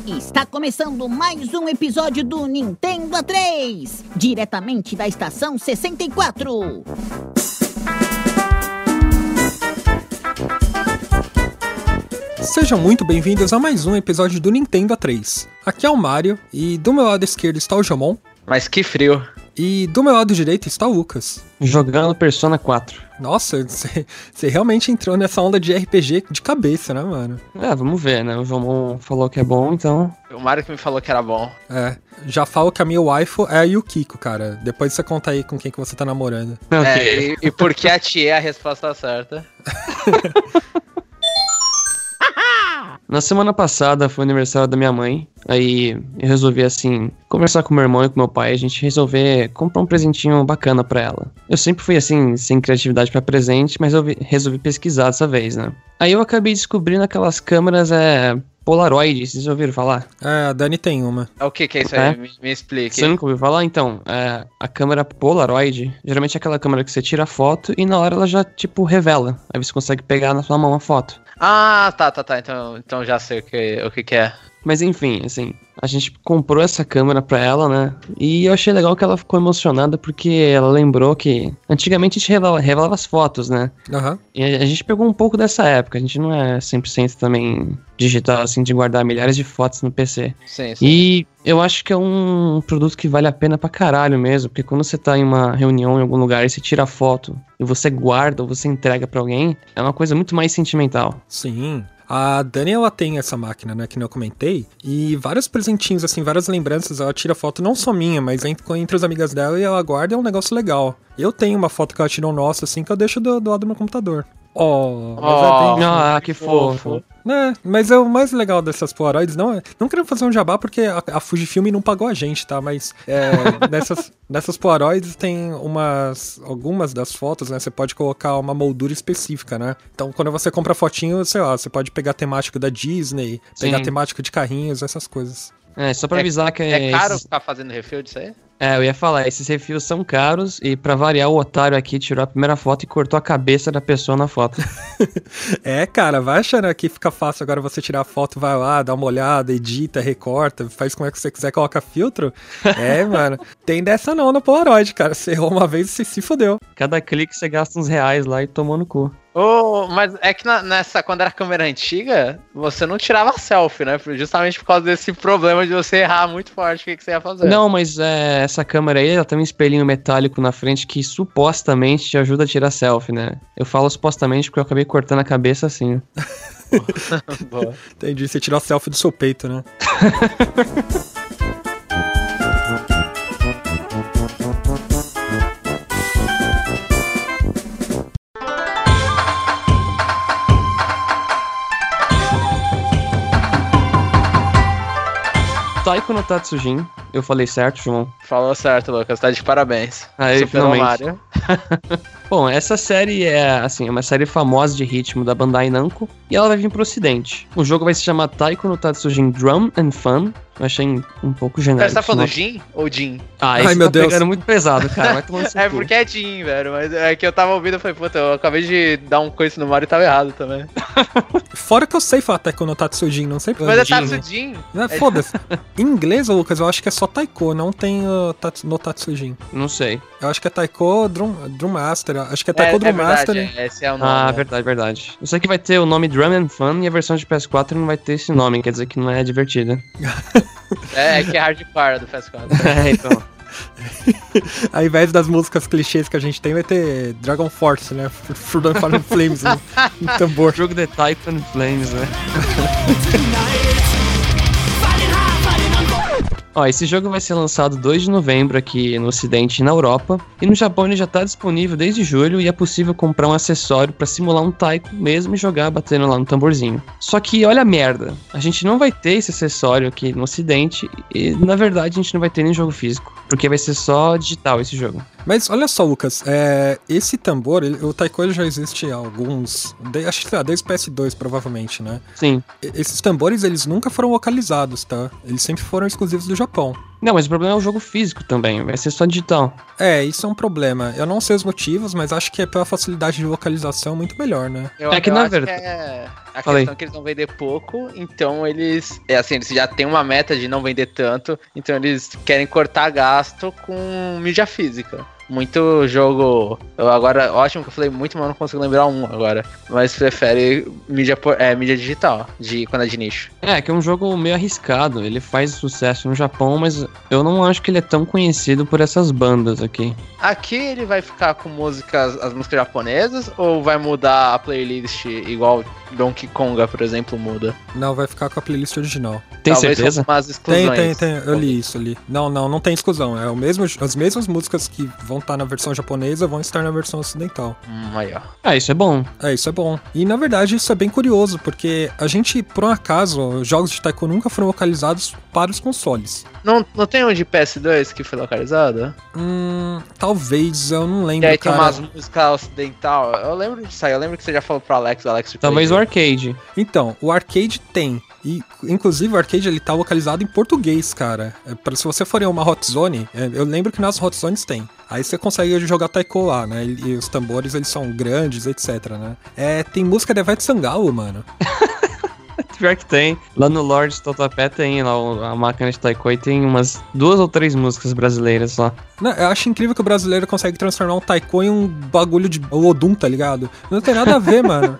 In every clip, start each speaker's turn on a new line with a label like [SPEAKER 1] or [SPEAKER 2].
[SPEAKER 1] Está começando mais um episódio do Nintendo A3, diretamente da estação 64.
[SPEAKER 2] Sejam muito bem-vindos a mais um episódio do Nintendo A3. Aqui é o Mario, e do meu lado esquerdo está o Jomon.
[SPEAKER 3] Mas que frio.
[SPEAKER 2] E do meu lado direito está o Lucas.
[SPEAKER 4] Jogando Persona 4.
[SPEAKER 2] Nossa, você realmente entrou nessa onda de RPG de cabeça, né, mano?
[SPEAKER 4] Vamos ver, né? O Jomon falou que é bom, então...
[SPEAKER 3] O Mario que me falou que era bom.
[SPEAKER 2] Já falo que a minha waifu é a Yukiko, cara. Depois você conta aí com quem que você tá namorando.
[SPEAKER 3] Okay. E por que a tia é a resposta certa?
[SPEAKER 4] Na semana passada foi o aniversário da minha mãe. Aí eu resolvi, assim, conversar com meu irmão e com meu pai. A gente resolver comprar um presentinho bacana pra ela. Eu sempre fui, assim, sem criatividade pra presente, mas eu resolvi pesquisar dessa vez, né? Aí eu acabei descobrindo aquelas câmeras, Polaroid, vocês já ouviram falar?
[SPEAKER 2] A Dani tem uma.
[SPEAKER 3] O que é isso aí? Me explique.
[SPEAKER 4] Você nunca ouviu falar? Então, a câmera Polaroid, geralmente é aquela câmera que você tira a foto e na hora ela já, tipo, revela. Aí você consegue pegar na sua mão a foto.
[SPEAKER 3] Ah, tá. Então já sei o que é.
[SPEAKER 4] Mas enfim, assim, a gente comprou essa câmera pra ela, né? E eu achei legal que ela ficou emocionada porque ela lembrou que antigamente a gente revelava as fotos, né?
[SPEAKER 2] Uhum.
[SPEAKER 4] E a gente pegou um pouco dessa época. A gente não é 100% também digital, assim, de guardar milhares de fotos no PC.
[SPEAKER 3] Sim.
[SPEAKER 4] E eu acho que é um produto que vale a pena pra caralho mesmo. Porque quando você tá em uma reunião em algum lugar e você tira a foto e você guarda ou você entrega pra alguém, é uma coisa muito mais sentimental.
[SPEAKER 2] Sim. A Dani, ela tem essa máquina, né, que eu comentei, e vários presentinhos, assim, várias lembranças, ela tira foto não só minha, mas entre as amigas dela, e ela guarda, é um negócio legal. Eu tenho uma foto que ela tirou nossa, assim, que eu deixo do lado do meu computador.
[SPEAKER 4] Que fofo.
[SPEAKER 2] Mas é o mais legal dessas Polaroids, não quero fazer um jabá porque a Fujifilm não pagou a gente, tá? Mas nessas Polaroids tem algumas das fotos, né? Você pode colocar uma moldura específica, né? Então quando você compra fotinho, sei lá, você pode pegar temático da Disney, pegar temático de carrinhos, essas coisas.
[SPEAKER 4] Só pra avisar que
[SPEAKER 3] é caro ficar fazendo refil disso aí?
[SPEAKER 4] Eu ia falar, esses refis são caros e pra variar o otário aqui tirou a primeira foto e cortou a cabeça da pessoa na foto.
[SPEAKER 2] Cara, vai achando que fica fácil agora você tirar a foto, vai lá, dá uma olhada, edita, recorta, faz como é que você quiser, coloca filtro. Mano, tem dessa não na Polaroid, cara, você errou uma vez e você se fodeu.
[SPEAKER 4] Cada clique você gasta uns reais lá e tomou no cu.
[SPEAKER 3] Mas é que quando era câmera antiga, você não tirava selfie, né? Justamente por causa desse problema de você errar muito forte o que você ia fazer.
[SPEAKER 4] Não, mas essa câmera aí, ela tem um espelhinho metálico na frente que supostamente te ajuda a tirar selfie, né? Eu falo supostamente porque eu acabei cortando a cabeça assim.
[SPEAKER 2] Boa. Entendi, você tirou a selfie do seu peito, né?
[SPEAKER 4] Taiko no Tatsujin, eu falei certo, João?
[SPEAKER 3] Falou certo, Lucas, tá de parabéns.
[SPEAKER 4] Aí, finalmente.
[SPEAKER 3] Mario.
[SPEAKER 4] Bom, essa série é uma série famosa de ritmo da Bandai Namco e ela vai vir pro ocidente. O jogo vai se chamar Taiko no Tatsujin Drum and Fun. Eu achei um pouco genérico.
[SPEAKER 3] Você tá falando Jin ou Jin?
[SPEAKER 4] Esse
[SPEAKER 2] meu Deus.
[SPEAKER 4] Pegando muito pesado, cara. Vai tomando seu cu.
[SPEAKER 3] Porque é Jin, velho. Mas é que eu tava ouvindo e falei, puta, eu acabei de dar um coice no Mario e tava errado também.
[SPEAKER 2] Fora que eu sei falar Taiko no Tatsujin, não sei porque.
[SPEAKER 3] Mas é Tatsujin.
[SPEAKER 2] Foda-se. Em inglês, Lucas, eu acho que é só Taiko, não tem no Tatsujin.
[SPEAKER 4] Não sei.
[SPEAKER 2] Eu acho que é Taiko Drum Master. Acho que é Taiko Drum Master.
[SPEAKER 3] Esse é o nome.
[SPEAKER 4] Verdade. Eu sei que vai ter o nome Drum and Fun e a versão de PS4 não vai ter esse nome, quer dizer que não é divertida.
[SPEAKER 3] É que é hardcore do PS4.
[SPEAKER 4] Então.
[SPEAKER 2] Ao invés das músicas clichês que a gente tem, vai ter Dragon Force, né? Fruit and Flames no tambor.
[SPEAKER 4] Jogo de Taiko and Flames, né? Esse jogo vai ser lançado 2 de novembro aqui no Ocidente e na Europa. E no Japão ele já tá disponível desde julho e é possível comprar um acessório pra simular um taiko mesmo e jogar batendo lá no tamborzinho. Só que olha a merda, a gente não vai ter esse acessório aqui no Ocidente e na verdade a gente não vai ter nem jogo físico, porque vai ser só digital esse jogo.
[SPEAKER 2] Mas olha só, Lucas, esse tambor, o taiko ele já existe há alguns, acho que desde o PS2 provavelmente, né?
[SPEAKER 4] Sim.
[SPEAKER 2] Esses tambores eles nunca foram localizados, tá? Eles sempre foram exclusivos do Japão.
[SPEAKER 4] Não, mas o problema é o jogo físico também, vai ser só digital.
[SPEAKER 2] Isso é um problema. Eu não sei os motivos, mas acho que é pela facilidade de localização muito melhor, né?
[SPEAKER 4] Na verdade...
[SPEAKER 3] A
[SPEAKER 4] Falei.
[SPEAKER 3] questão é que eles vão vender pouco, então eles já tem uma meta de não vender tanto, então eles querem cortar gasto com mídia física. Muito jogo. Agora, ótimo que eu falei muito, mas eu não consigo lembrar um agora. Mas prefere mídia digital, quando é de nicho.
[SPEAKER 4] Que é um jogo meio arriscado. Ele faz sucesso no Japão, mas eu não acho que ele é tão conhecido por essas bandas aqui.
[SPEAKER 3] Aqui ele vai ficar com as músicas japonesas, ou vai mudar a playlist igual Donkey Konga, por exemplo, muda?
[SPEAKER 2] Não, vai ficar com a playlist original.
[SPEAKER 4] Tem
[SPEAKER 3] Talvez
[SPEAKER 4] certeza?
[SPEAKER 3] umas exclusões.
[SPEAKER 2] Tem. Eu li isso ali. Não tem exclusão. É as mesmas músicas que vão estar na versão japonesa vão estar na versão ocidental.
[SPEAKER 3] Aí, ó.
[SPEAKER 4] Isso é bom.
[SPEAKER 2] Isso é bom. E na verdade isso é bem curioso, porque a gente, por um acaso, jogos de Taiko nunca foram localizados para os consoles.
[SPEAKER 3] Não tem um de PS2 que foi localizado?
[SPEAKER 2] Talvez, eu não lembro,
[SPEAKER 3] E aí
[SPEAKER 2] cara.
[SPEAKER 3] tem umas músicas ocidental. Eu lembro disso aí. Eu lembro que você já falou pro Alex. O Alex
[SPEAKER 4] Talvez o
[SPEAKER 3] corrigiu.
[SPEAKER 4] arcade.
[SPEAKER 2] Então, o arcade tem. E, inclusive, o arcade ele tá localizado em português, cara. Se você for em uma Hot Zone, eu lembro que nas Hot Zones tem. Aí você consegue jogar Taiko lá, né? E os tambores, eles são grandes, etc, né? Tem música de Ivete Sangalo, mano.
[SPEAKER 4] Pior que tem. Lá no Lords Totapé tem lá a máquina de Taiko e tem umas 2 ou 3 músicas brasileiras lá.
[SPEAKER 2] Não, eu acho incrível que o brasileiro consegue transformar um Taiko em um bagulho de Odum, tá ligado? Não tem nada a ver, mano.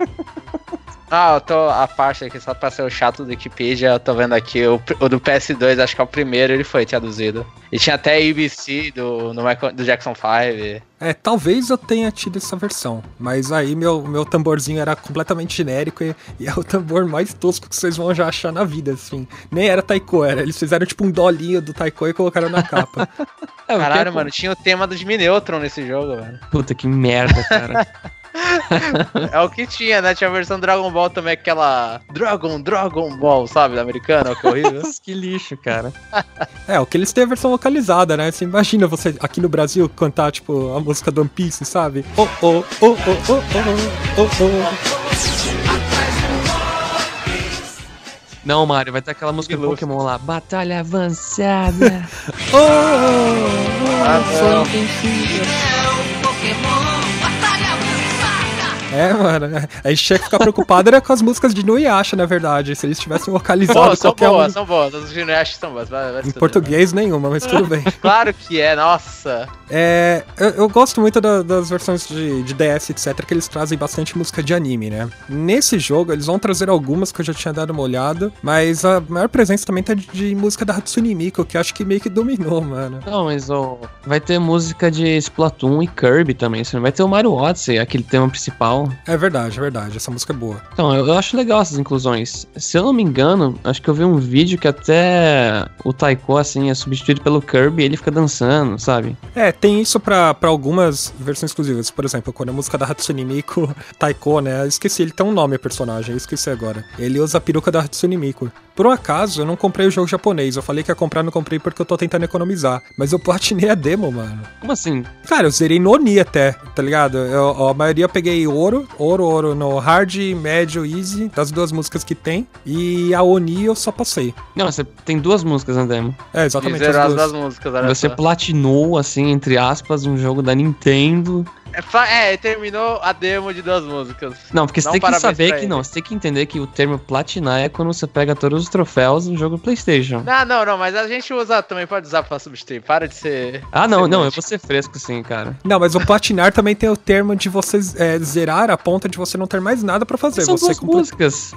[SPEAKER 3] A parte aqui, só pra ser o chato do Wikipedia, eu tô vendo aqui, o do PS2, acho que é o primeiro, ele foi traduzido. E tinha até ABC do Jackson 5.
[SPEAKER 2] Talvez eu tenha tido essa versão, mas aí meu tamborzinho era completamente genérico e é o tambor mais tosco que vocês vão já achar na vida, assim. Nem era Taiko, eles fizeram tipo um dolinho do Taiko e colocaram na capa.
[SPEAKER 3] Caralho, mano, tinha o tema do Jimmy Neutron nesse jogo, velho.
[SPEAKER 4] Puta, que merda, cara.
[SPEAKER 3] É o que tinha, né? Tinha a versão Dragon Ball também, aquela Dragon Ball, sabe, da americana, que horrível.
[SPEAKER 4] Que lixo, cara.
[SPEAKER 2] O que eles têm a versão localizada, né? Você imagina você aqui no Brasil cantar, tipo, a música do One Piece, sabe?
[SPEAKER 4] Não, Mario, vai ter aquela música do Pokémon lá. Batalha avançada.
[SPEAKER 3] Não.
[SPEAKER 2] Mano, a gente tinha que ficar preocupado era com as músicas de Nuyasha, na verdade, se eles tivessem localizado qualquer um.
[SPEAKER 3] São boas, as de Nuyasha são boas. Vai
[SPEAKER 2] Em português nenhuma, mas tudo bem.
[SPEAKER 3] Claro que é, nossa.
[SPEAKER 2] Eu gosto muito das versões de DS, etc, que eles trazem bastante música de anime, né? Nesse jogo, eles vão trazer algumas que eu já tinha dado uma olhada, mas a maior presença também tá de música da Hatsune Miku, que eu acho que meio que dominou, mano.
[SPEAKER 4] Não, mas vai ter música de Splatoon e Kirby também, você não vai ter o Mario Odyssey, aquele tema principal.
[SPEAKER 2] É verdade, essa música é boa.
[SPEAKER 4] Então, eu acho legal essas inclusões. Se eu não me engano, acho que eu vi um vídeo que até o Taiko, assim, é substituído pelo Kirby e ele fica dançando, sabe?
[SPEAKER 2] Tem isso pra algumas versões exclusivas. Por exemplo, quando a música da Hatsune Miku, Taiko, né? Eu esqueci, ele tem um nome, a personagem, eu esqueci agora. Ele usa a peruca da Hatsune Miku. Por um acaso, eu não comprei o jogo japonês. Eu falei que ia comprar, não comprei porque eu tô tentando economizar. Mas eu platinei a demo, mano.
[SPEAKER 4] Como assim?
[SPEAKER 2] Cara, eu zerei no Oni até, tá ligado? A maioria eu peguei ouro no hard, médio, easy, das 2 músicas que tem. E a Oni eu só passei.
[SPEAKER 4] Não, você tem 2 músicas na demo.
[SPEAKER 2] Exatamente.
[SPEAKER 3] As duas músicas, olha
[SPEAKER 4] Você
[SPEAKER 3] só.
[SPEAKER 4] platinou, assim, entre aspas, um jogo da Nintendo.
[SPEAKER 3] Terminou a demo de 2 músicas.
[SPEAKER 4] Não, porque você
[SPEAKER 3] Não,
[SPEAKER 4] tem que
[SPEAKER 3] parabéns
[SPEAKER 4] saber
[SPEAKER 3] pra
[SPEAKER 4] que
[SPEAKER 3] ele.
[SPEAKER 4] não, você tem que entender que o termo platinar é quando você pega todos os troféus no jogo PlayStation.
[SPEAKER 3] Não, mas a gente também pode usar pra substituir. Para de ser.
[SPEAKER 4] Ah, não, eu
[SPEAKER 3] romântico.
[SPEAKER 4] vou ser fresco sim, cara.
[SPEAKER 2] Não, mas o platinar também tem o termo de você zerar a ponta de você não ter mais nada pra fazer.
[SPEAKER 4] São
[SPEAKER 2] você
[SPEAKER 4] 2 músicas.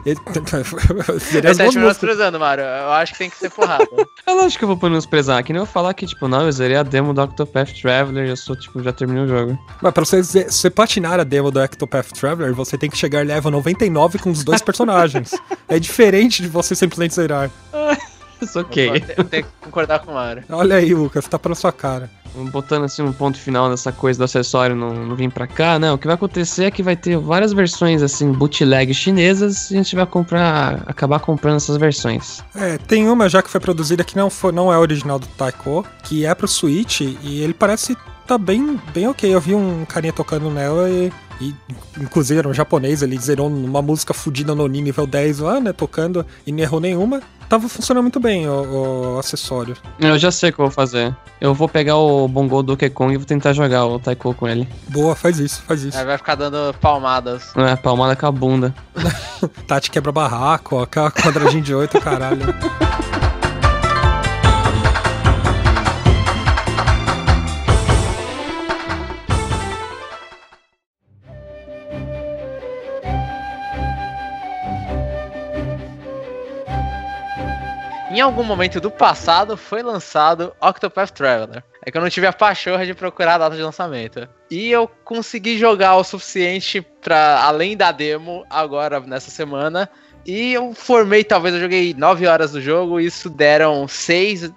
[SPEAKER 2] Zerei
[SPEAKER 3] Ele
[SPEAKER 2] as
[SPEAKER 3] tá
[SPEAKER 2] 2
[SPEAKER 3] te
[SPEAKER 2] músicas.
[SPEAKER 3] menosprezando, Mário. Eu acho que tem que ser porrada.
[SPEAKER 4] É lógico que eu vou menosprezar, que nem eu falar que, tipo, não, eu zerei a demo do Octopath Traveler e eu sou, tipo, já terminei o jogo.
[SPEAKER 2] Mas pra você platinar a demo do Octopath Traveler, você tem que chegar level 99 com os 2 personagens. É diferente de você simplesmente zerar.
[SPEAKER 4] Isso ok.
[SPEAKER 3] Eu tenho que concordar com o Mário.
[SPEAKER 2] Olha aí, Lucas, tá pra sua cara.
[SPEAKER 4] Botando assim um ponto final nessa coisa do acessório não vir pra cá, né? O que vai acontecer é que vai ter várias versões assim, bootleg chinesas, e a gente vai acabar comprando essas versões.
[SPEAKER 2] Tem uma já que foi produzida que não é original do Taiko, que é pro Switch, e ele parece tá bem ok. Eu vi um carinha tocando nela e E, inclusive, era um japonês, ele zerou uma música fodida no nível 10 lá, né, tocando, e não errou nenhuma. Tava funcionando muito bem o acessório.
[SPEAKER 4] Eu já sei o que eu vou fazer. Eu vou pegar o Bongo do Donkey Kong e vou tentar jogar o Taiko com ele.
[SPEAKER 2] Boa, faz isso.
[SPEAKER 3] Aí vai ficar dando palmadas.
[SPEAKER 4] Palmada com a bunda.
[SPEAKER 2] Tati quebra barraco, ó, quadradinho de 8, caralho.
[SPEAKER 3] Em algum momento do passado foi lançado Octopath Traveler. É que eu não tive a pachorra de procurar a data de lançamento. E eu consegui jogar o suficiente pra, além da demo, agora nessa semana. E eu joguei 9 horas do jogo e isso deram 6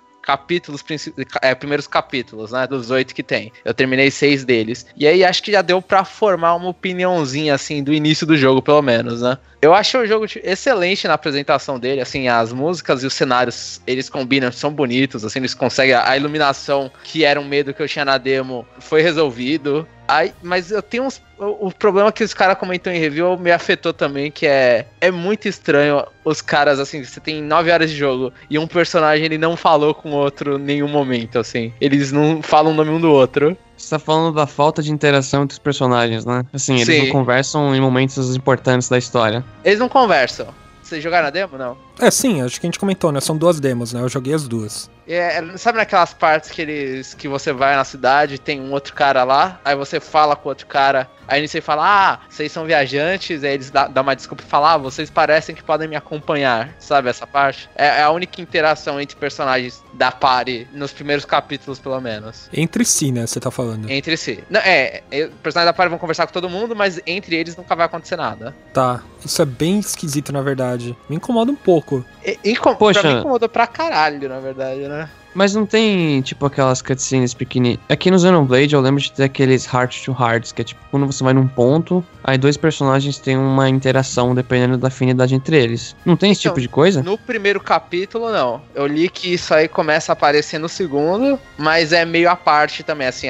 [SPEAKER 3] primeiros capítulos, né, dos 8 que tem. Eu terminei 6 deles. E aí acho que já deu pra formar uma opiniãozinha, assim, do início do jogo, pelo menos, né. Eu acho o jogo excelente na apresentação dele, assim, as músicas e os cenários, eles combinam, são bonitos, assim, eles conseguem, a iluminação, que era um medo que eu tinha na demo, foi resolvido. Mas eu tenho o problema que os caras comentam em review me afetou também, que é muito estranho os caras, assim, você tem 9 horas de jogo e um personagem ele não falou com o outro em nenhum momento, assim. Eles não falam o nome um do outro.
[SPEAKER 4] Você tá falando da falta de interação entre os personagens, né? Assim, eles não conversam em momentos importantes da história.
[SPEAKER 3] Eles não conversam. Vocês jogaram a demo, não?
[SPEAKER 2] Sim, acho que a gente comentou, né? São 2 demos, né? Eu joguei as 2.
[SPEAKER 3] Sabe naquelas partes que você vai na cidade, tem um outro cara lá, aí você fala com o outro cara, aí você fala, vocês são viajantes, aí eles dão uma desculpa e falam, vocês parecem que podem me acompanhar, sabe essa parte? É a única interação entre personagens da party, nos primeiros capítulos, pelo menos.
[SPEAKER 2] Entre si, né, você tá falando?
[SPEAKER 3] Entre si. Não, os personagens da party vão conversar com todo mundo, mas entre eles nunca vai acontecer nada.
[SPEAKER 2] Tá, isso é bem esquisito, na verdade. Me incomoda um pouco.
[SPEAKER 4] Poxa,
[SPEAKER 3] pra mim incomodou pra caralho, na verdade, né?
[SPEAKER 4] Mas não tem, tipo, aquelas cutscenes pequenininhas. Aqui no Xenoblade eu lembro de ter aqueles Heart to Hearts, que é tipo, quando você vai num ponto, aí 2 personagens têm uma interação dependendo da afinidade entre eles. Não tem esse tipo de coisa?
[SPEAKER 3] No primeiro capítulo, não. Eu li que isso aí começa a aparecer no segundo, mas é meio à parte também, assim,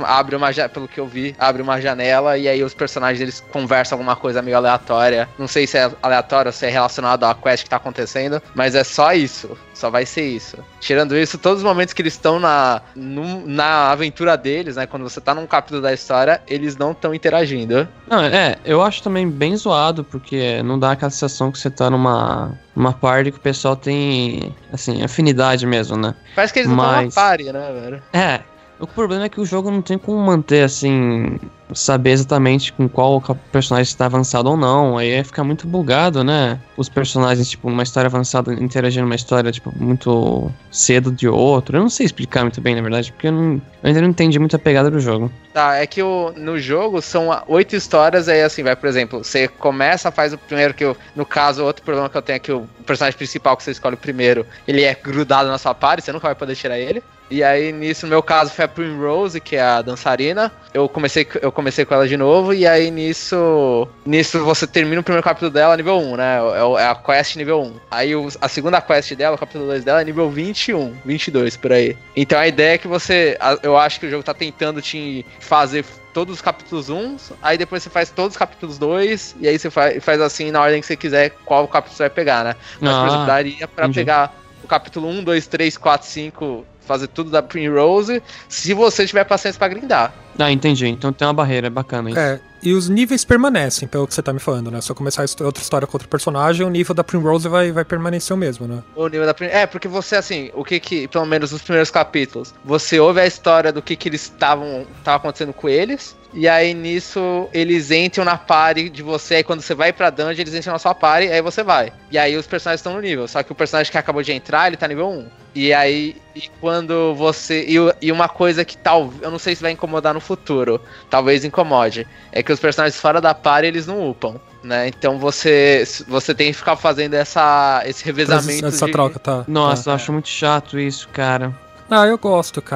[SPEAKER 3] pelo que eu vi, abre uma janela e aí os personagens, eles conversam alguma coisa meio aleatória. Não sei se é aleatório ou se é relacionado à quest que tá acontecendo, mas é só isso. Só vai ser isso. Tirando isso, todos os momentos que eles estão na aventura deles, né? Quando você tá num capítulo da história, eles não estão interagindo.
[SPEAKER 4] Não, eu acho também bem zoado, porque não dá aquela sensação que você tá numa party que o pessoal tem, assim, afinidade mesmo, né?
[SPEAKER 3] Parece que eles não estão numa party, né, velho?
[SPEAKER 4] O problema é que o jogo não tem como manter, assim, saber exatamente com qual personagem está avançado ou não. Aí ia ficar muito bugado, né? Os personagens, tipo, numa história avançada interagindo numa história, tipo, muito cedo de outro. Eu não sei explicar muito bem, na verdade, porque eu ainda não entendi muito a pegada do jogo.
[SPEAKER 3] Tá, é que no jogo são 8 histórias, aí assim, vai, por exemplo, você começa, faz o primeiro no caso, outro problema que eu tenho é que o personagem principal que você escolhe primeiro, ele é grudado na sua party, você nunca vai poder tirar ele. E aí, nisso, no meu caso, foi a Primrose, que é a dançarina. Eu comecei com ela de novo, e aí nisso você termina o primeiro capítulo dela nível 1, né? É a quest nível 1. Aí a segunda quest dela, o capítulo 2 dela, é nível 21, 22, por aí. Então a ideia é que eu acho que o jogo tá tentando te fazer todos os capítulos 1, aí depois você faz todos os capítulos 2, e aí você faz assim na ordem que você quiser qual capítulo você vai pegar, né? Mas, por exemplo, daria pra pegar o capítulo 1, 2, 3, 4, 5... fazer tudo da Primrose, se você tiver paciência pra grindar.
[SPEAKER 4] Entendi. Então tem uma barreira, é bacana isso.
[SPEAKER 2] E os níveis permanecem, pelo que você tá me falando, né? Se eu começar outra história com outro personagem, o nível da Primrose vai permanecer o mesmo, né?
[SPEAKER 3] O nível da Primrose... porque você, assim, o que pelo menos nos primeiros capítulos, você ouve a história do que eles tava acontecendo com eles, e aí nisso eles entram na party de você, aí quando você vai pra dungeon, eles entram na sua party, aí você vai. E aí os personagens estão no nível, só que o personagem que acabou de entrar, ele tá nível 1. E aí, quando você... E uma coisa que eu não sei se vai incomodar no futuro, talvez incomode, é que os personagens fora da party, eles não upam, né? Então você tem que ficar fazendo esse revezamento.
[SPEAKER 2] Essa troca, tá.
[SPEAKER 4] Nossa, eu acho muito chato isso, cara.
[SPEAKER 2] Eu gosto, cara.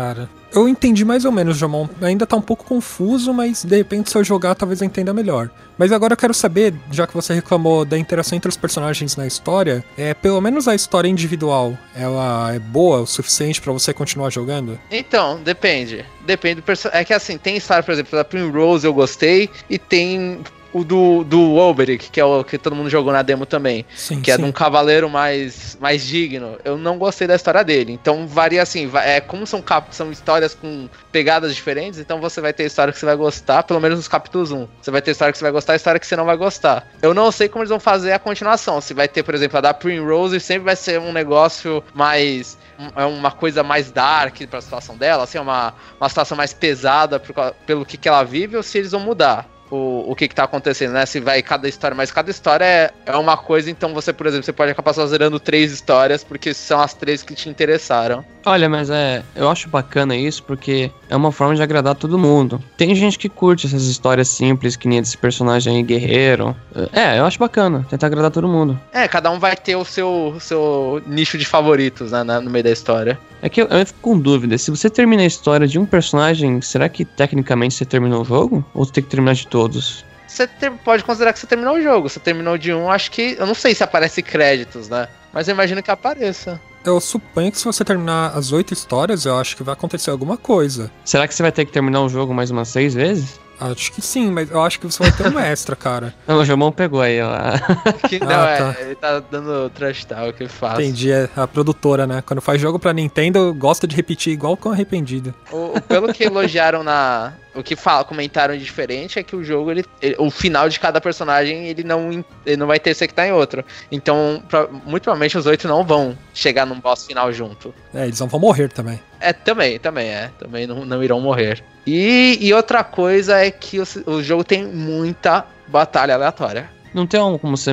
[SPEAKER 2] Eu entendi mais ou menos, Jamon. Ainda tá um pouco confuso, mas de repente se eu jogar talvez eu entenda melhor. Mas agora eu quero saber, já que você reclamou da interação entre os personagens na história, pelo menos a história individual, ela é boa o suficiente pra você continuar jogando?
[SPEAKER 3] Então, depende. Depende do personagem. É que assim, tem história, por exemplo, da Primrose eu gostei, e tem o do Olberic, que é o que todo mundo jogou na demo também.
[SPEAKER 2] Sim,
[SPEAKER 3] que é de um cavaleiro mais digno. Eu não gostei da história dele. Então varia assim, como são histórias com pegadas diferentes, então você vai ter história que você vai gostar, pelo menos nos capítulos 1. Você vai ter história que você vai gostar e história que você não vai gostar. Eu não sei como eles vão fazer a continuação. Se vai ter, por exemplo, a da Primrose, sempre vai ser um negócio mais... É uma coisa mais dark pra situação dela, assim, uma situação mais pesada pelo que ela vive, ou se eles vão mudar o que tá acontecendo, né? Se vai cada história, mas cada história é uma coisa, então você, por exemplo, você pode acabar só zerando 3 histórias, porque são as 3 que te interessaram.
[SPEAKER 4] Olha, mas eu acho bacana isso, porque é uma forma de agradar todo mundo. Tem gente que curte essas histórias simples, que nem desse personagem aí, guerreiro. Eu acho bacana, tentar agradar todo mundo.
[SPEAKER 3] Cada um vai ter o seu nicho de favoritos, né, no meio da história.
[SPEAKER 4] É que eu fico com dúvida, se você termina a história de um personagem, será que tecnicamente você terminou o jogo? Ou você tem que terminar de todos?
[SPEAKER 3] Você pode considerar que você terminou o jogo. Você terminou de um, acho que... Eu não sei se aparece créditos, né? Mas eu imagino que apareça.
[SPEAKER 2] Eu suponho que se você terminar as 8 histórias, eu acho que vai acontecer alguma coisa.
[SPEAKER 4] Será que você vai ter que terminar o jogo mais umas 6 vezes?
[SPEAKER 2] Acho que sim, mas eu acho que você vai ter um extra, cara.
[SPEAKER 4] Não, o Jamon pegou aí, ó.
[SPEAKER 3] Tá. Ele tá dando trash talk, eu faço.
[SPEAKER 2] Entendi, é a produtora, né? Quando faz jogo pra Nintendo, gosta de repetir igual com arrependido.
[SPEAKER 3] Pelo que elogiaram o que comentaram de diferente é que o jogo, o final de cada personagem, ele não vai ter esse que tá em outro. Então, muito provavelmente os 8 não vão chegar num boss final junto.
[SPEAKER 2] Eles não vão morrer também.
[SPEAKER 3] Também não irão morrer. E outra coisa é que o jogo tem muita batalha aleatória.
[SPEAKER 4] Não tem como você,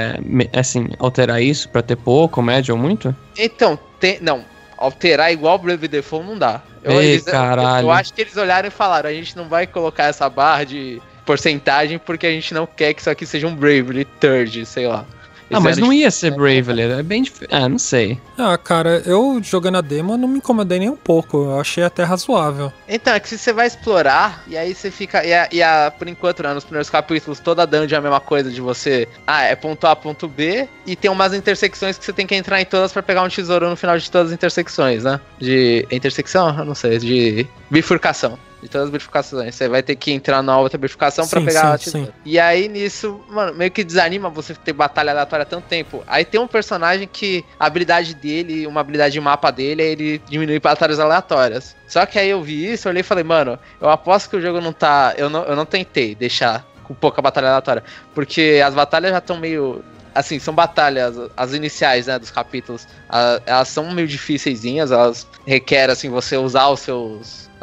[SPEAKER 4] assim, alterar isso pra ter pouco, médio ou muito?
[SPEAKER 3] Então, não. Alterar igual Bravely Default não dá.
[SPEAKER 4] Caralho.
[SPEAKER 3] Eu acho que eles olharam e falaram, a gente não vai colocar essa barra de porcentagem porque a gente não quer que isso aqui seja um Bravely Third, sei lá.
[SPEAKER 4] Mas não ia ser Bravely, é bem diferente. Não sei.
[SPEAKER 2] Cara, eu jogando a demo não me incomodei nem um pouco, eu achei até razoável.
[SPEAKER 3] Então, é que se você vai explorar, e aí você fica... por enquanto, né, nos primeiros capítulos, toda dungeon é a mesma coisa de você... é ponto A, ponto B, e tem umas intersecções que você tem que entrar em todas pra pegar um tesouro no final de todas as intersecções, né? De intersecção? Eu não sei, de bifurcação. De todas as bifurcações. Você vai ter que entrar na outra bifurcação pra pegar a tesoura. Sim. E aí, nisso, mano, meio que desanima você ter batalha aleatória há tanto tempo. Aí tem um personagem que a habilidade dele, uma habilidade de mapa dele, é ele diminuir batalhas aleatórias. Só que aí eu vi isso, eu olhei e falei, mano, eu aposto que o jogo não tá... Eu não tentei deixar com pouca batalha aleatória. Porque as batalhas já estão meio... Assim, são batalhas, as iniciais, né, dos capítulos, elas são meio difíceisinhas, elas requerem, assim, você usar o seu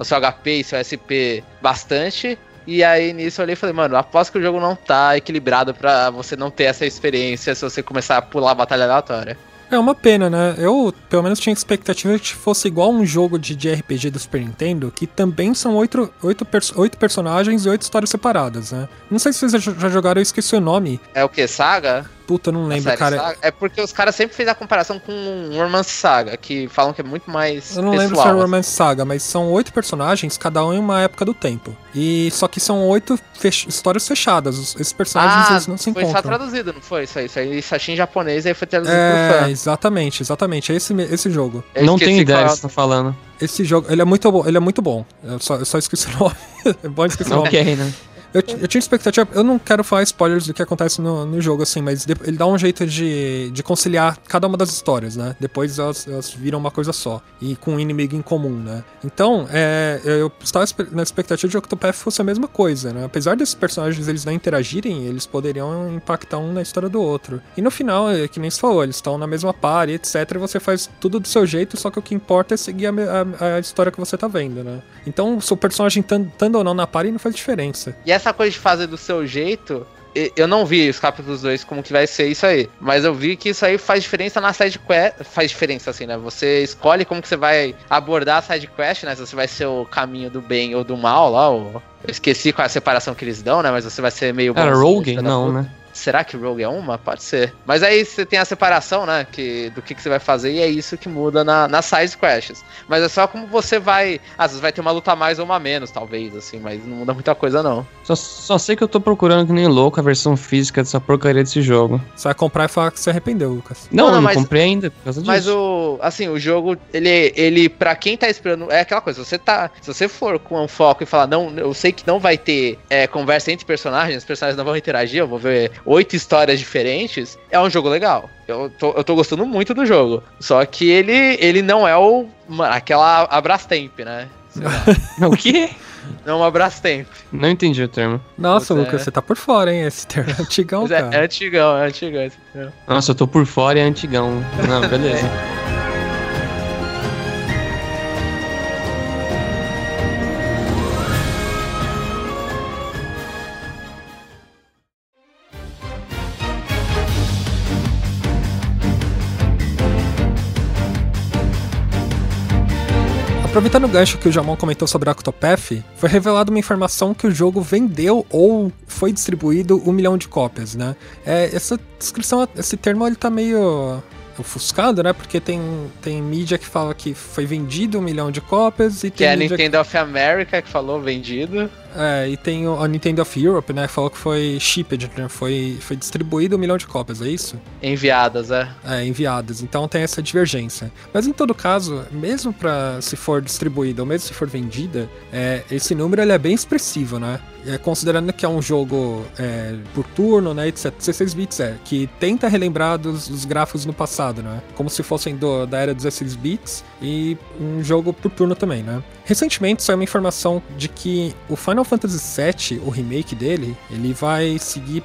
[SPEAKER 3] HP e seu SP bastante. E aí nisso eu olhei e falei, mano, aposto que o jogo não tá equilibrado pra você não ter essa experiência se você começar a pular a batalha aleatória.
[SPEAKER 2] É uma pena, né? Eu, pelo menos, tinha expectativa de que fosse igual um jogo de RPG do Super Nintendo, que também são 8 personagens e 8 histórias separadas, né? Não sei se vocês já jogaram, eu esqueci o nome.
[SPEAKER 3] É o que? Saga?
[SPEAKER 2] Puta, eu não lembro, cara.
[SPEAKER 3] Saga? É porque os caras sempre fez a comparação com um Romance Saga, que falam que é muito mais
[SPEAKER 2] Eu não lembro se é Romance Saga, mas são 8 personagens, cada um em uma época do tempo. E só que são 8 histórias fechadas. Esses personagens eles não se encontram.
[SPEAKER 3] Foi só traduzido, não foi? Isso aí achei em japonês, aí foi traduzido por fã.
[SPEAKER 2] Exatamente. É esse jogo.
[SPEAKER 4] Não tenho ideia do que você tá falando.
[SPEAKER 2] Esse jogo, ele é muito bom. Eu só esqueci o nome. É bom esquecer o nome.
[SPEAKER 4] Ok, né?
[SPEAKER 2] Eu tinha expectativa, eu não quero falar spoilers do que acontece no jogo, assim, mas ele dá um jeito de conciliar cada uma das histórias, né? Depois elas viram uma coisa só, e com um inimigo em comum, né? Então, eu estava na expectativa de que o Octopath fosse a mesma coisa, né? Apesar desses personagens eles não interagirem, eles poderiam impactar um na história do outro. E no final, que nem se falou, eles estão na mesma party, etc, e você faz tudo do seu jeito, só que o que importa é seguir a história que você tá vendo, né? Então, o seu personagem estando ou não na party não faz diferença.
[SPEAKER 3] E essa coisa de fazer do seu jeito, eu não vi os capítulos 2 como que vai ser isso aí, mas eu vi que isso aí faz diferença na side quest, faz diferença assim, né? Você escolhe como que você vai abordar a side quest, né? Se você vai ser o caminho do bem ou do mal lá, eu esqueci qual é a separação que eles dão, né? Mas você vai ser meio...
[SPEAKER 4] Era Rogue? Não, né?
[SPEAKER 3] será que Rogue é uma? Pode ser. Mas aí você tem a separação, né, do que você vai fazer, e é isso que muda nas side quests. Mas é só como você vai... Às vezes vai ter uma luta a mais ou uma a menos, talvez, assim, mas não muda muita coisa, não.
[SPEAKER 4] Só sei que eu tô procurando que nem louco a versão física dessa porcaria desse jogo.
[SPEAKER 2] Você vai comprar e falar que você arrependeu, Lucas.
[SPEAKER 4] Não, eu não comprei ainda por causa disso.
[SPEAKER 3] Mas o jogo, ele pra quem tá esperando, é aquela coisa, se você for com um foco e falar, não, eu sei que não vai ter conversa entre personagens, os personagens não vão interagir, eu vou ver 8 histórias diferentes, é um jogo legal. Eu tô gostando muito do jogo. Só que ele não é aquela Abrastemp, né?
[SPEAKER 4] O quê?
[SPEAKER 3] Não é uma Brastemp.
[SPEAKER 4] Não entendi o termo.
[SPEAKER 2] Nossa, Lucas, você tá por fora, hein? Esse termo é antigão, cara.
[SPEAKER 3] É antigão esse termo.
[SPEAKER 4] Nossa, eu tô por fora e é antigão. Não, beleza.
[SPEAKER 2] Aproveitando o gancho que o Jamon comentou sobre a Octopath, foi revelada uma informação que o jogo vendeu ou foi distribuído 1 milhão de cópias, né? Essa descrição, esse termo, ele tá meio ofuscado, né? Porque tem mídia que fala que foi vendido 1 milhão de cópias e
[SPEAKER 3] que é a Nintendo of America que falou vendido.
[SPEAKER 2] E tem a Nintendo of Europe, né? Que falou que foi shipped, né? Foi distribuído 1 milhão de cópias, é isso?
[SPEAKER 3] Enviadas,
[SPEAKER 2] enviadas. Então tem essa divergência. Mas em todo caso, mesmo se for distribuída ou mesmo se for vendida, esse número ele é bem expressivo, né? Considerando que é um jogo por turno, né, etc, 16 bits que tenta relembrar dos gráficos no passado, né? Como se fossem da era 16 bits e um jogo por turno também, né? Recentemente saiu uma informação de que o Final Fantasy VII, o remake dele, ele vai seguir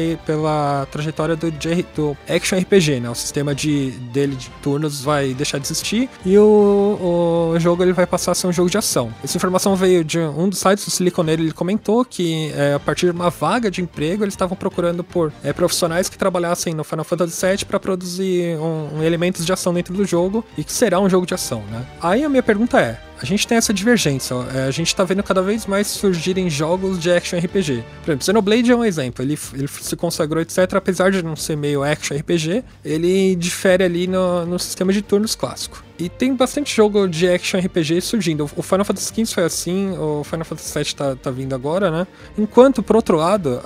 [SPEAKER 2] pela trajetória do Action RPG, né? O sistema dele de turnos vai deixar de existir e o jogo ele vai passar a ser um jogo de ação. Essa informação veio de um dos sites do Siliconeiro, ele comentou que a partir de uma vaga de emprego eles estavam procurando por profissionais que trabalhassem no Final Fantasy VII para produzir elementos de ação dentro do jogo e que será um jogo de ação, né? Aí a minha pergunta a gente tem essa divergência, a gente tá vendo cada vez mais surgirem jogos de action RPG. Por exemplo, Xenoblade é um exemplo, ele se consagrou, etc, apesar de não ser meio action RPG, ele difere ali no sistema de turnos clássico. E tem bastante jogo de action RPG surgindo. O Final Fantasy XV foi assim, o Final Fantasy VII tá vindo agora, né? Enquanto, por outro lado,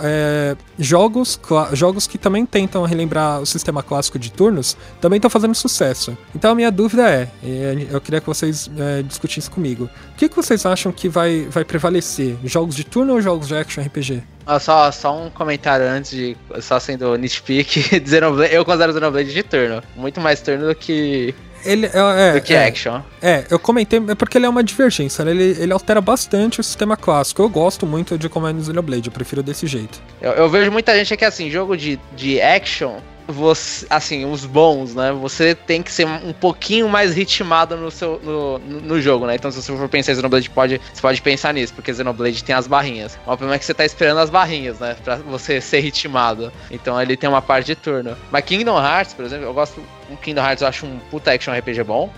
[SPEAKER 2] jogos que também tentam relembrar o sistema clássico de turnos também estão fazendo sucesso. Então a minha dúvida eu queria que vocês discutissem comigo. O que vocês acham que vai prevalecer? Jogos de turno ou jogos de action RPG?
[SPEAKER 3] Só um comentário antes só sendo nitpick, eu considero Xenoblade de turno. Muito mais turno do que... do que action.
[SPEAKER 2] Eu comentei, porque ele é uma divergência, né? Ele altera bastante o sistema clássico. Eu gosto muito de como é no Xenoblade, eu prefiro desse jeito.
[SPEAKER 3] Eu vejo muita gente aqui assim, jogo de action, assim, os bons, né? Você tem que ser um pouquinho mais ritmado no jogo, né? Então, se você for pensar em Xenoblade, você pode pensar nisso, porque Xenoblade tem as barrinhas. O problema é que você tá esperando as barrinhas, né? Pra você ser ritmado. Então, ele tem uma parte de turno. Mas Kingdom Hearts, por exemplo, o Kingdom Hearts eu acho um puta action RPG bom.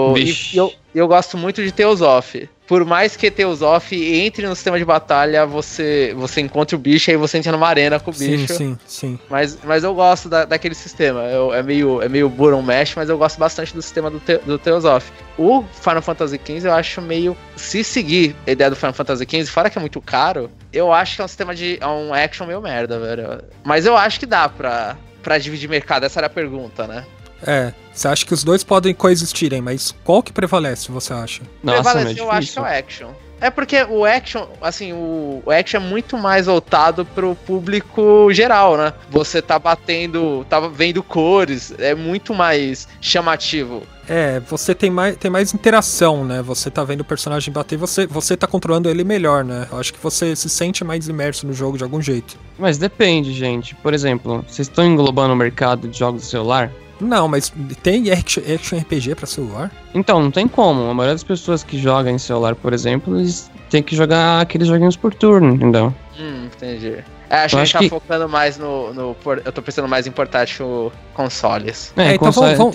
[SPEAKER 3] E eu gosto muito de Tales of. Por mais que Tales of entre no sistema de batalha, você encontra o bicho e aí você entra numa arena com o bicho.
[SPEAKER 2] Sim.
[SPEAKER 3] Mas eu gosto daquele sistema. É meio Buron Mesh, mas eu gosto bastante do sistema do Tales of. O Final Fantasy XV eu acho meio... Se seguir a ideia do Final Fantasy XV, fora que é muito caro, eu acho que é um sistema um action meio merda, velho. Mas eu acho que dá pra dividir mercado. Essa era a pergunta, né?
[SPEAKER 2] Você acha que os dois podem coexistirem, mas qual que prevalece, você acha?
[SPEAKER 3] Prevalece, eu acho que é o action. É porque o action, assim, o action é muito mais voltado pro público geral, né? Você tá vendo cores, é muito mais chamativo.
[SPEAKER 2] Você tem mais interação, né? Você tá vendo o personagem bater, você tá controlando ele melhor, né? Eu acho que você se sente mais imerso no jogo de algum jeito.
[SPEAKER 4] Mas depende, gente. Por exemplo, vocês estão englobando o mercado de jogos de celular?
[SPEAKER 2] Não, mas tem action RPG pra celular?
[SPEAKER 4] Então, não tem como. A maioria das pessoas que jogam em celular, por exemplo, eles têm que jogar aqueles joguinhos por turno, entendeu?
[SPEAKER 3] Entendi. Acho que a gente tá focando mais eu tô pensando mais em portátil consoles.
[SPEAKER 2] Então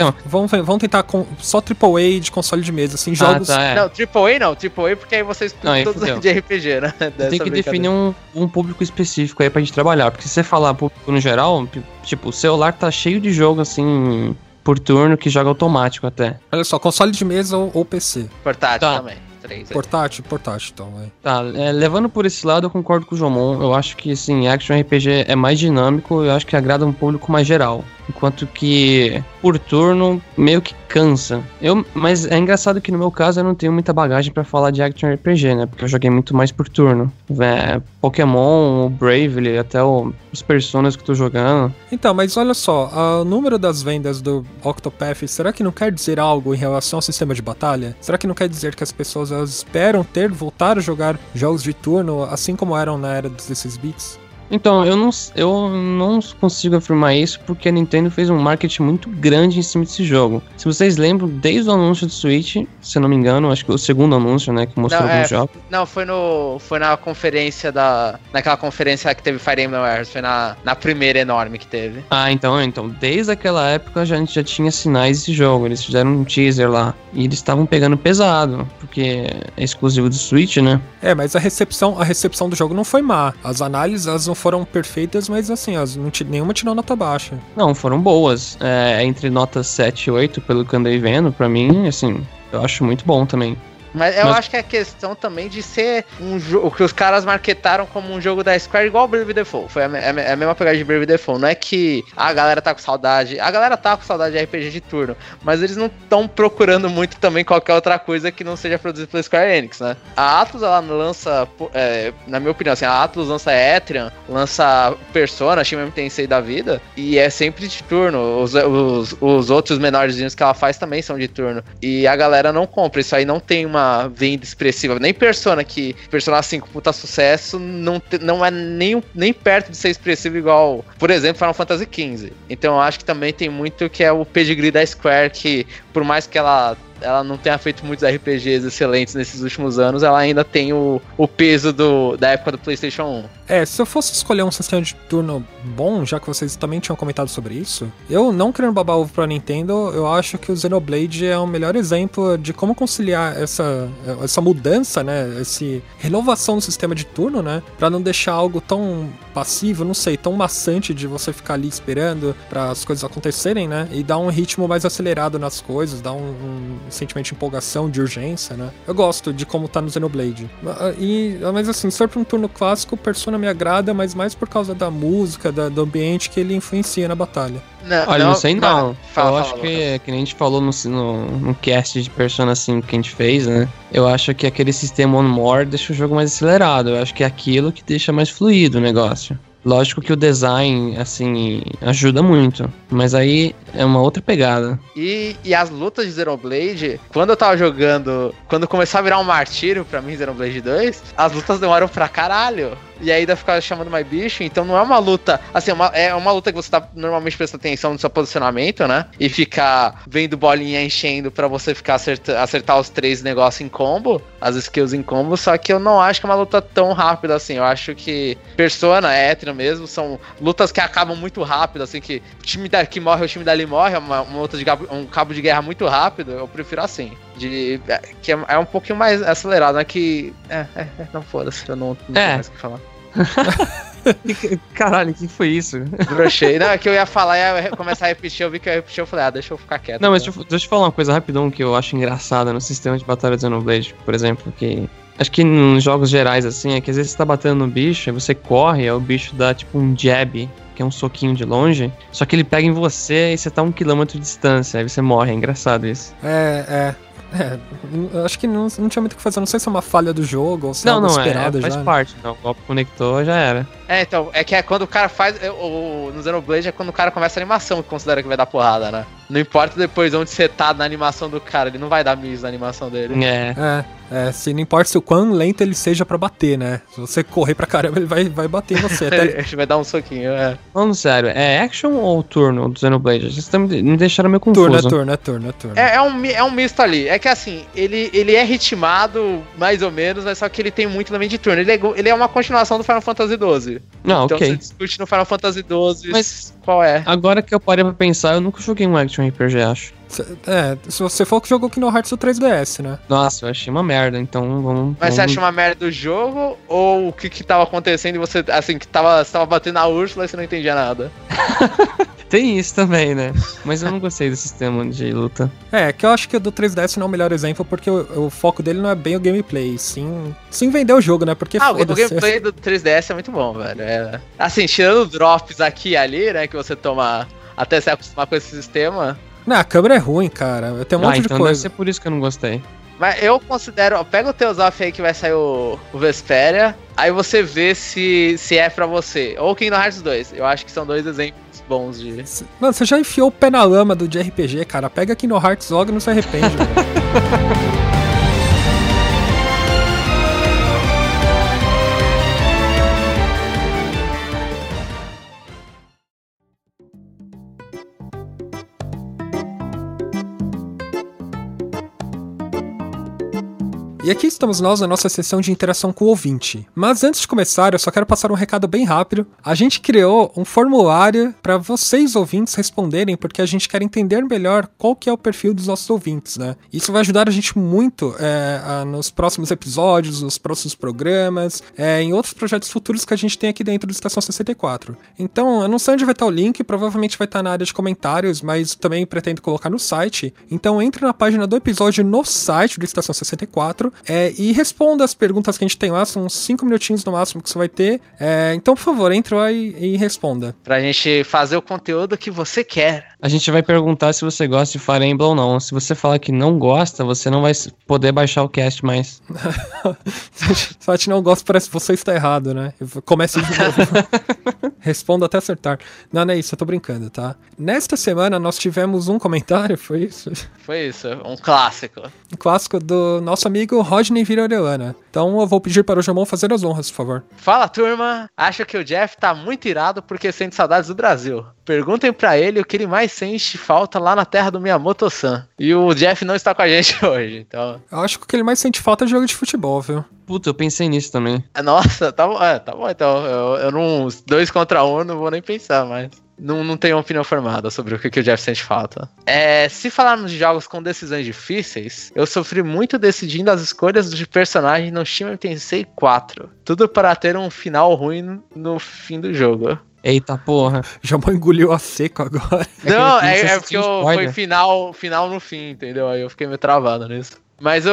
[SPEAKER 2] vamos tentar só AAA de console de mesa, assim, jogos...
[SPEAKER 3] Não, AAA não, AAA porque aí vocês todos de RPG, né?
[SPEAKER 4] Tem que definir um público específico aí pra gente trabalhar, porque se você falar público no geral, tipo, o celular tá cheio de jogo, assim, por turno, que joga automático até.
[SPEAKER 2] Olha só, console de mesa ou PC?
[SPEAKER 3] Portátil também.
[SPEAKER 2] Portátil, então, vai.
[SPEAKER 4] Tá, levando por esse lado, eu concordo com o Jomon. Eu acho que, assim, Action RPG é mais dinâmico, eu acho que agrada um público mais geral. Enquanto que, por turno, meio que cansa. Mas é engraçado que, no meu caso, eu não tenho muita bagagem pra falar de Action RPG, né? Porque eu joguei muito mais por turno. Pokémon, o Bravely, até os Personas que eu tô jogando.
[SPEAKER 2] Então, mas olha só, o número das vendas do Octopath, será que não quer dizer algo em relação ao sistema de batalha? Será que não quer dizer que as pessoas esperam voltar a jogar jogos de turno, assim como eram na era dos 16 bits?
[SPEAKER 4] Então, eu não consigo afirmar isso porque a Nintendo fez um marketing muito grande em cima desse jogo. Se vocês lembram, desde o anúncio do Switch, se eu não me engano, acho que o segundo anúncio, né, que mostrou alguns jogos.
[SPEAKER 3] Não, foi na conferência naquela conferência que teve Fire Emblem Warriors, foi na primeira enorme que teve.
[SPEAKER 4] Então, desde aquela época a gente já tinha sinais desse jogo, eles fizeram um teaser lá, e eles estavam pegando pesado, porque é exclusivo do Switch, né?
[SPEAKER 2] Mas a recepção do jogo não foi má, as análises, elas não foram perfeitas, mas assim, nenhuma tirou nota baixa.
[SPEAKER 4] Não, foram boas. Entre notas 7 e 8, pelo que andei vendo, pra mim, assim, eu acho muito bom também.
[SPEAKER 3] Mas eu acho que é questão também de ser um jogo que os caras marketaram como um jogo da Square igual Bravely Default. Foi a mesma pegada de Bravely Default. Não é que a galera tá com saudade. A galera tá com saudade de RPG de turno. Mas eles não estão procurando muito também qualquer outra coisa que não seja produzida pela Square Enix, né? A Atlus, ela lança, na minha opinião, assim, a Atlus lança Etrian, lança Persona, Shin Megami Tensei da vida, e é sempre de turno. Os outros menorzinhos que ela faz também são de turno. E a galera não compra. Isso aí não tem uma venda expressiva. Nem Persona 5, puta sucesso, não é nem perto de ser expressivo igual, por exemplo, Final Fantasy XV. Então eu acho que também tem muito que é o pedigree da Square, que por mais que ela não tenha feito muitos RPGs excelentes nesses últimos anos, ela ainda tem o peso da época do PlayStation 1.
[SPEAKER 2] Se eu fosse escolher um sistema de turno bom, já que vocês também tinham comentado sobre isso, eu não querendo babar ovo pra Nintendo, eu acho que o Xenoblade é o melhor exemplo de como conciliar essa mudança, né, essa renovação do sistema de turno, né, pra não deixar algo tão passivo, não sei, tão maçante de você ficar ali esperando para as coisas acontecerem, né, e dar um ritmo mais acelerado nas coisas, dar um sentimento de empolgação, de urgência, né. Eu gosto de como tá no Xenoblade. Mas assim, se for pra um turno clássico, Persona me agrada, mas mais por causa da música, do ambiente que ele influencia na batalha.
[SPEAKER 4] Não sei não. Eu acho que nem a gente falou no cast de Persona 5 que a gente fez, né? Eu acho que aquele sistema On More deixa o jogo mais acelerado. Eu acho que é aquilo que deixa mais fluido o negócio. Lógico que o design, assim, ajuda muito, mas aí é uma outra pegada.
[SPEAKER 3] E as lutas de Xenoblade, quando eu tava jogando, quando começou a virar um martírio pra mim, Xenoblade 2, as lutas demoram pra caralho. E ainda ficava chamando mais bicho, então não é uma luta, assim, é uma luta que você tá normalmente prestando atenção no seu posicionamento, né? E ficar vendo bolinha enchendo pra você ficar acertar os 3 negócios em combo, as skills em combo, só que eu não acho que é uma luta tão rápida assim. Eu acho que Persona, Etrian mesmo, são lutas que acabam muito rápido, assim, que o time daqui morre, o time dali morre, uma luta um cabo de guerra muito rápido, eu prefiro assim. Que é um pouquinho mais acelerado, né? Que. Não foda-se, eu não tenho mais o que falar.
[SPEAKER 4] Caralho, o que foi isso?
[SPEAKER 3] Brochei. Não, é que eu ia falar e ia começar a repetir, eu vi que eu ia repetir, eu falei, deixa eu ficar quieto.
[SPEAKER 4] Não, mas deixa eu te falar uma coisa rapidão que eu acho engraçada no sistema de batalha de Xenoblade, por exemplo, que acho que nos jogos gerais, assim, é que às vezes você tá batendo no bicho, aí você corre, aí o bicho dá tipo um jab, que é um soquinho de longe, só que ele pega em você e você tá a 1 quilômetro de distância, aí você morre, é engraçado isso.
[SPEAKER 2] Acho que não tinha muito o que fazer. Não sei se é uma falha do jogo ou se é algo esperado
[SPEAKER 4] faz
[SPEAKER 2] já.
[SPEAKER 4] Parte. Não, o golpe conectou, já era.
[SPEAKER 3] Então, é que é quando o cara faz... no Xenoblade é quando o cara começa a animação que considera que vai dar porrada, né? não importa depois onde você tá na animação do cara, ele não vai dar miss na animação dele.
[SPEAKER 2] Se não importa se o quão lento ele seja pra bater, né? Se você correr pra caramba, ele vai bater em você. Até...
[SPEAKER 3] Ele vai dar um soquinho,
[SPEAKER 4] Falando sério, é action ou turno do Xenoblade? Vocês me deixaram meio confuso.
[SPEAKER 2] Turno.
[SPEAKER 3] É um misto ali. É que assim, ele é ritmado, mais ou menos, mas só que ele tem muito elemento de turno. Ele é uma continuação do Final Fantasy XII.
[SPEAKER 4] Não,
[SPEAKER 3] então
[SPEAKER 4] ok.
[SPEAKER 3] você discute no Final Fantasy XII
[SPEAKER 4] Mas
[SPEAKER 3] qual é.
[SPEAKER 4] Agora que eu parei pra pensar, eu nunca joguei um action RPG, acho.
[SPEAKER 2] Se você for que jogou Kingdom Hearts do 3DS, né?
[SPEAKER 4] Nossa, eu achei uma merda, então vamos...
[SPEAKER 3] Mas você achou uma merda do jogo ou o que tava acontecendo e você, assim, você tava batendo na Úrsula e você não entendia nada?
[SPEAKER 4] Tem isso também, né? Mas eu não gostei do sistema de luta.
[SPEAKER 2] Que eu acho que o do 3DS não é o melhor exemplo, porque o foco dele não é bem o gameplay, sim vender o jogo, né? Porque
[SPEAKER 3] o gameplay do 3DS é muito bom, velho. Assim, tirando drops aqui e ali, né, que você toma até se acostumar com esse sistema...
[SPEAKER 2] Não, a câmera é ruim, cara. Tem um monte de
[SPEAKER 4] então
[SPEAKER 2] coisa.
[SPEAKER 4] Deve ser por isso que eu não gostei.
[SPEAKER 3] Mas eu considero... Pega o Teosof aí que vai sair o Vesperia, aí você vê se é pra você. Ou Kingdom Hearts 2. Eu acho que são dois exemplos bons de...
[SPEAKER 2] Mano, você já enfiou o pé na lama de RPG, cara. Pega Kingdom Hearts logo e não se arrepende, velho. E aqui estamos nós na nossa sessão de interação com o ouvinte. Mas antes de começar, eu só quero passar um recado bem rápido. A gente criou um formulário para vocês ouvintes responderem, porque a gente quer entender melhor qual que é o perfil dos nossos ouvintes, né? Isso vai ajudar a gente muito nos próximos episódios, nos próximos programas, em outros projetos futuros que a gente tem aqui dentro do Estação 64. Então, eu não sei onde vai estar o link, provavelmente vai estar na área de comentários, mas também pretendo colocar no site. Então, entre na página do episódio no site do Estação 64, e responda as perguntas que a gente tem lá, são 5 minutinhos no máximo que você vai ter. Então, por favor, entre lá e responda.
[SPEAKER 3] Pra gente fazer o conteúdo que você quer.
[SPEAKER 4] A gente vai perguntar se você gosta de Fire Emblem ou não. Se você falar que não gosta, você não vai poder baixar o cast mais.
[SPEAKER 2] Se a gente não gosta, parece que você está errado, né? Comece de novo. Responda até acertar. Não é isso, eu tô brincando, tá? Nesta semana nós tivemos um comentário, foi isso?
[SPEAKER 3] Foi isso, um clássico.
[SPEAKER 2] Um clássico do nosso amigo Rodney Viraorelana. Então eu vou pedir para o Jamon fazer as honras, por favor.
[SPEAKER 3] Fala, turma. Acho que o Jeff tá muito irado porque sente saudades do Brasil. Perguntem pra ele o que ele mais sente falta lá na terra do Miyamoto-san. E o Jeff não está com a gente hoje, então...
[SPEAKER 2] Eu acho que o que ele mais sente falta é jogo de futebol, viu?
[SPEAKER 4] Puta, eu pensei nisso também.
[SPEAKER 3] Nossa, tá bom então. Eu não... 2 contra 1, não vou nem pensar mais. Não tenho uma opinião formada sobre o que o Jeff sente falta. Se falarmos de jogos com decisões difíceis, eu sofri muito decidindo as escolhas de personagem no Shin Megami Tensei 4. Tudo para ter um final ruim no fim do jogo.
[SPEAKER 4] Eita porra.
[SPEAKER 2] Já engoliu a seco agora.
[SPEAKER 3] Não, porque foi final no fim, entendeu? Aí eu fiquei meio travado nisso. Mas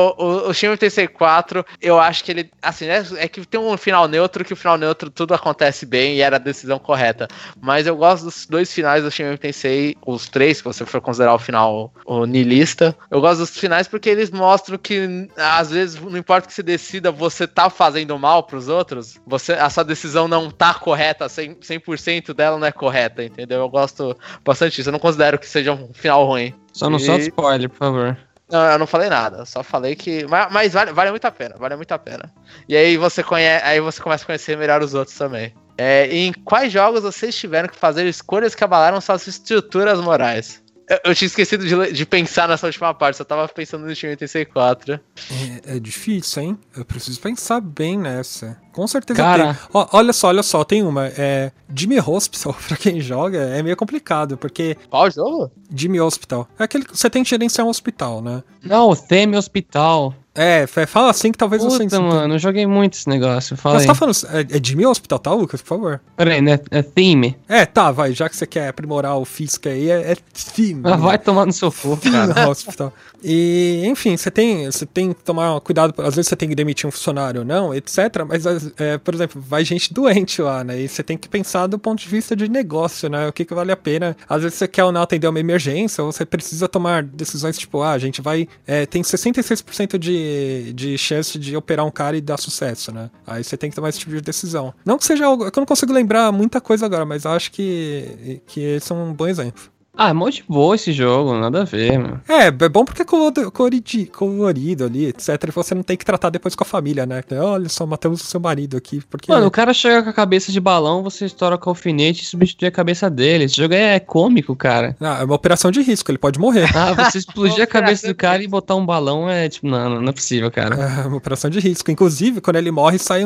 [SPEAKER 3] o Shin Megami Tensei 4, eu acho que ele, assim, é que tem um final neutro, que o final neutro tudo acontece bem e era a decisão correta. Mas eu gosto dos 2 finais do Shin Megami Tensei, os 3, se você for considerar o final niilista. Eu gosto dos finais porque eles mostram que, às vezes, não importa o que você decida, você tá fazendo mal pros outros, a sua decisão não tá correta, 100% dela não é correta, entendeu? Eu gosto bastante disso, eu não considero que seja um final ruim.
[SPEAKER 4] Só não solta spoiler, por favor.
[SPEAKER 3] Não, eu não falei nada, só falei que... Mas vale muito a pena, E aí você começa a conhecer melhor os outros também. Em quais jogos vocês tiveram que fazer escolhas que abalaram suas estruturas morais? Eu tinha esquecido de pensar nessa última parte, só tava pensando no Shin Megami Tensei 4.
[SPEAKER 2] É difícil, hein? Eu preciso pensar bem nessa. Com certeza
[SPEAKER 4] Cara.
[SPEAKER 2] tem. Olha só, tem uma. Jimmy Hospital, pra quem joga, é meio complicado, porque...
[SPEAKER 3] Qual jogo?
[SPEAKER 2] Jimmy Hospital. É aquele que você tem que gerenciar um hospital, né?
[SPEAKER 4] Não, Theme Hospital.
[SPEAKER 2] Fala assim que talvez você...
[SPEAKER 4] Puta, mano, eu joguei muito esse negócio, fala
[SPEAKER 2] Você
[SPEAKER 4] aí.
[SPEAKER 2] tá falando... É Jimmy Hospital, tá, Lucas? Por favor.
[SPEAKER 4] Peraí, né? É Theme.
[SPEAKER 2] Tá, vai. Já que você quer aprimorar o físico aí, é Theme.
[SPEAKER 4] Vai tomar no seu cu, cara.
[SPEAKER 2] Hospital. E, enfim, você tem que tomar cuidado. Às vezes você tem que demitir um funcionário ou não, etc. Mas, por exemplo, vai gente doente lá, né? E você tem que pensar do ponto de vista de negócio, né? O que vale a pena. Às vezes você quer ou não atender uma emergência, ou você precisa tomar decisões tipo, a gente vai... tem 66% de chance de operar um cara e dar sucesso, né? Aí você tem que tomar esse tipo de decisão. Não que seja algo... É que eu não consigo lembrar muita coisa agora, mas eu acho que esse é um bom exemplo.
[SPEAKER 4] Ah, é mó de boa esse jogo, nada a ver, mano.
[SPEAKER 2] É bom porque é colorido ali, etc. E você não tem que tratar depois com a família, né? Olha só, matamos o seu marido aqui. Porque...
[SPEAKER 4] Mano, o cara chega com a cabeça de balão, você estoura com o alfinete e substitui a cabeça dele. Esse jogo é cômico, cara.
[SPEAKER 2] Ah, é uma operação de risco, ele pode morrer.
[SPEAKER 4] Ah, você explodir a cabeça do cara e botar um balão é tipo, não é possível, cara.
[SPEAKER 2] É uma operação de risco. Inclusive, quando ele morre, sai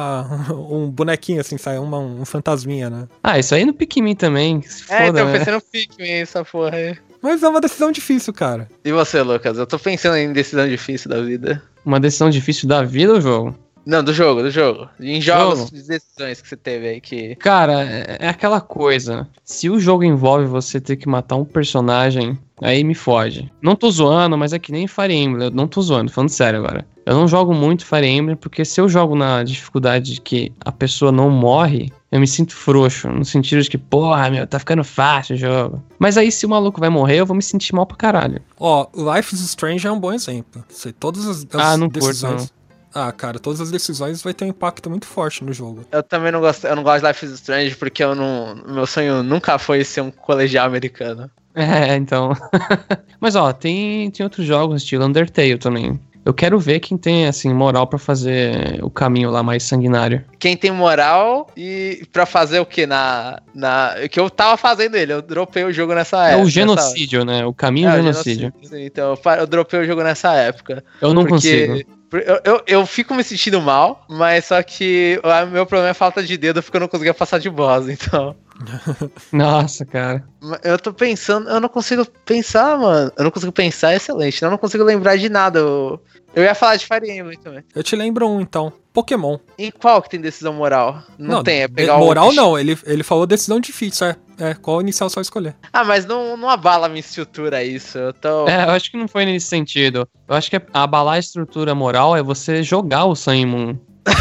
[SPEAKER 2] um bonequinho, assim, sai um fantasminha, né?
[SPEAKER 4] Ah, isso aí no Pikmin também. Se foda,
[SPEAKER 3] então eu
[SPEAKER 4] né?
[SPEAKER 3] pensei no Pikmin, essa porra aí.
[SPEAKER 2] Mas é uma decisão difícil, cara.
[SPEAKER 3] E você, Lucas? Eu tô pensando em decisão difícil da vida.
[SPEAKER 4] Uma decisão difícil da vida ou jogo?
[SPEAKER 3] Não, do jogo. Em jogos
[SPEAKER 4] Jogo?
[SPEAKER 3] de decisões que você teve aí que...
[SPEAKER 4] Cara, é aquela coisa. Se o jogo envolve você ter que matar um personagem, aí me foge. Não tô zoando, mas é que nem Fire Emblem. Eu não tô zoando, falando sério agora. Eu não jogo muito Fire Emblem, porque se eu jogo na dificuldade de que a pessoa não morre, eu me sinto frouxo. No sentido de que, porra, meu, tá ficando fácil o jogo. Mas aí, se o maluco vai morrer, eu vou me sentir mal pra caralho.
[SPEAKER 2] Ó, Life is Strange é um bom exemplo. Todas as
[SPEAKER 4] não
[SPEAKER 2] decisões...
[SPEAKER 4] curto, não.
[SPEAKER 2] Ah, cara, todas as decisões vai ter um impacto muito forte no jogo.
[SPEAKER 3] Eu também não gosto, eu não gosto de Life is Strange porque meu sonho nunca foi ser um colegial americano.
[SPEAKER 4] É, então. Mas ó, tem outros jogos, estilo Undertale também. Eu quero ver quem tem, assim, moral pra fazer o caminho lá mais sanguinário.
[SPEAKER 3] Quem tem moral e pra fazer o quê? Que eu tava fazendo ele, eu dropei o jogo nessa época.
[SPEAKER 4] É o genocídio, né? O caminho genocídio.
[SPEAKER 3] Sim, então eu dropei o jogo nessa época.
[SPEAKER 4] Eu não consigo.
[SPEAKER 3] Eu fico me sentindo mal, mas só que o meu problema é falta de dedo, porque eu não conseguia passar de boss, então...
[SPEAKER 4] Nossa, cara.
[SPEAKER 3] Eu tô pensando, eu não consigo pensar, mano. Eu não consigo pensar, é excelente. Eu não consigo lembrar de nada. Eu ia falar de Fire Emblem também.
[SPEAKER 2] Eu te lembro então. Pokémon.
[SPEAKER 3] Em qual que tem decisão moral? Não tem, é pegar
[SPEAKER 2] moral não, ele falou decisão difícil, qual inicial só escolher.
[SPEAKER 3] Ah, mas não abala a minha estrutura isso.
[SPEAKER 4] Eu acho que não foi nesse sentido. Eu acho que abalar a estrutura moral é você jogar o Sun Moon.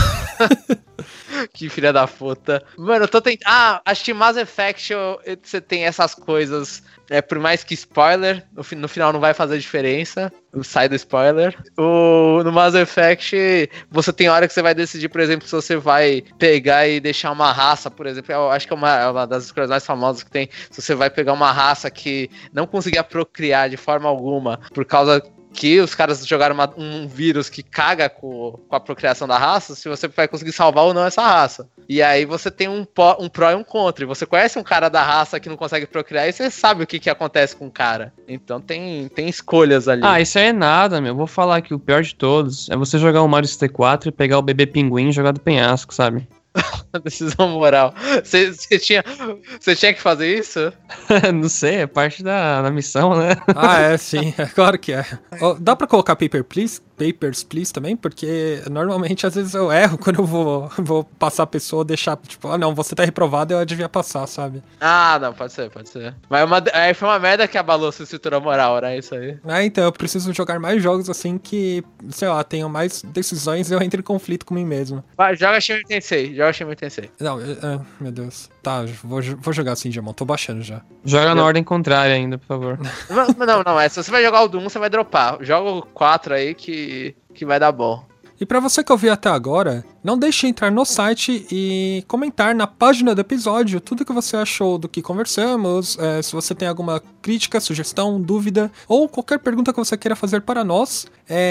[SPEAKER 3] Que filha da puta. Mano, eu tô tentando... acho que Mass Effect você tem essas coisas... por mais que spoiler, no final não vai fazer diferença. Sai do spoiler. No Mass Effect, você tem hora que você vai decidir, por exemplo, se você vai pegar e deixar uma raça, por exemplo. Eu acho que é uma das escolhas mais famosas que tem. Se você vai pegar uma raça que não conseguia procriar de forma alguma, por causa... que os caras jogaram um vírus que caga com a procriação da raça, se você vai conseguir salvar ou não essa raça. E aí você tem um pró e um contra. E você conhece um cara da raça que não consegue procriar e você sabe o que acontece com o cara. Então tem escolhas ali.
[SPEAKER 4] Isso aí é nada, meu. Vou falar que o pior de todos é você jogar o Mario 64 e pegar o bebê pinguim e jogar do penhasco, sabe?
[SPEAKER 3] Decisão moral. Você tinha que fazer isso?
[SPEAKER 4] Não sei, é parte da missão, né?
[SPEAKER 2] Sim, é claro que é. Dá pra colocar Papers, Please também? Porque normalmente, às vezes, eu erro quando eu vou passar a pessoa, deixar, tipo, não, você tá reprovado, eu devia passar, sabe?
[SPEAKER 3] Não, pode ser. Mas aí foi uma merda que abalou sua estrutura moral, né? Isso aí.
[SPEAKER 2] Então, eu preciso jogar mais jogos assim que, sei lá, tenham mais decisões e eu entre em conflito com mim mesmo.
[SPEAKER 3] Joga Shin Megami Tensei.
[SPEAKER 2] Não, meu Deus. Tá, vou jogar assim, Jamon, tô baixando já.
[SPEAKER 4] Joga na ordem contrária ainda, por favor.
[SPEAKER 3] Não, se você vai jogar o Doom, você vai dropar. Joga o 4 aí que vai dar bom.
[SPEAKER 2] E pra você que ouviu até agora, não deixe de entrar no site e comentar na página do episódio tudo que você achou do que conversamos, se você tem alguma crítica, sugestão, dúvida ou qualquer pergunta que você queira fazer para nós,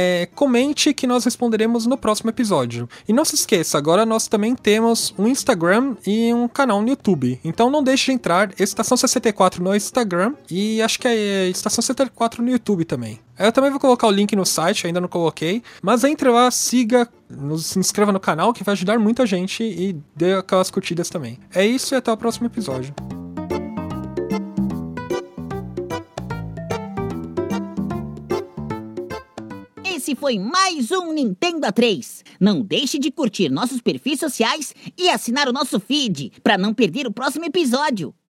[SPEAKER 2] comente que nós responderemos no próximo episódio. E não se esqueça, agora nós também temos um Instagram e um canal no YouTube. Então não deixe de entrar, Estação 64 no Instagram e acho que é Estação 64 no YouTube também. Eu também vou colocar o link no site, ainda não coloquei, mas entre lá, siga, se inscreva no canal que vai ajudar muita gente e dê aquelas curtidas também. É isso e até o próximo episódio.
[SPEAKER 1] Esse foi mais um Nintendo A3. Não deixe de curtir nossos perfis sociais e assinar o nosso feed para não perder o próximo episódio.